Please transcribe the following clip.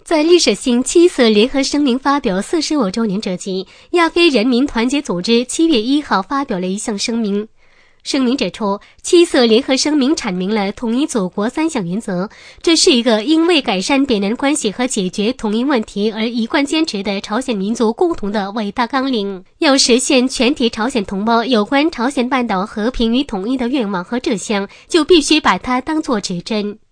在历史性七次联合声明发表45周年这期，亚非人民团结组织7月1号发表了一项声明。声明指出，七次联合声明阐明了统一祖国3项原则，这是一个因为改善边人关系和解决统一问题而一贯坚持的朝鲜民族共同的伟大纲领。要实现全体朝鲜同胞有关朝鲜半岛和平与统一的愿望和志向，就必须把它当作指针。